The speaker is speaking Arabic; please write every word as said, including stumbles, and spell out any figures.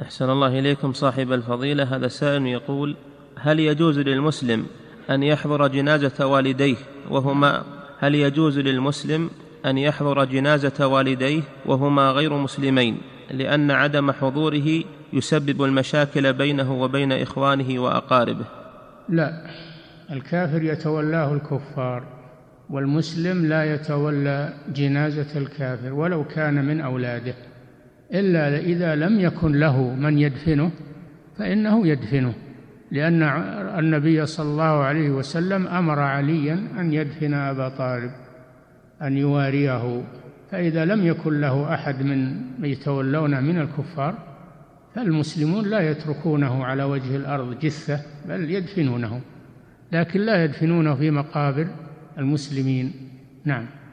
أحسن الله إليكم صاحب الفضيلة. هذا سائل يقول: هل يجوز للمسلم أن يحضر جنازة والديه وهما هل يجوز للمسلم أن يحضر جنازة والديه وهما غير مسلمين، لأن عدم حضوره يسبب المشاكل بينه وبين إخوانه وأقاربه؟ لا، الكافر يتولاه الكفار، والمسلم لا يتولى جنازة الكافر ولو كان من أولاده، إلا إذا لم يكن له من يدفنه فإنه يدفنه، لأن النبي صلى الله عليه وسلم أمر عليا أن يدفن أبا طالب، أن يواريه. فإذا لم يكن له أحد من يتولونه من الكفار فالمسلمون لا يتركونه على وجه الأرض جثة، بل يدفنونه، لكن لا يدفنونه في مقابر المسلمين. نعم.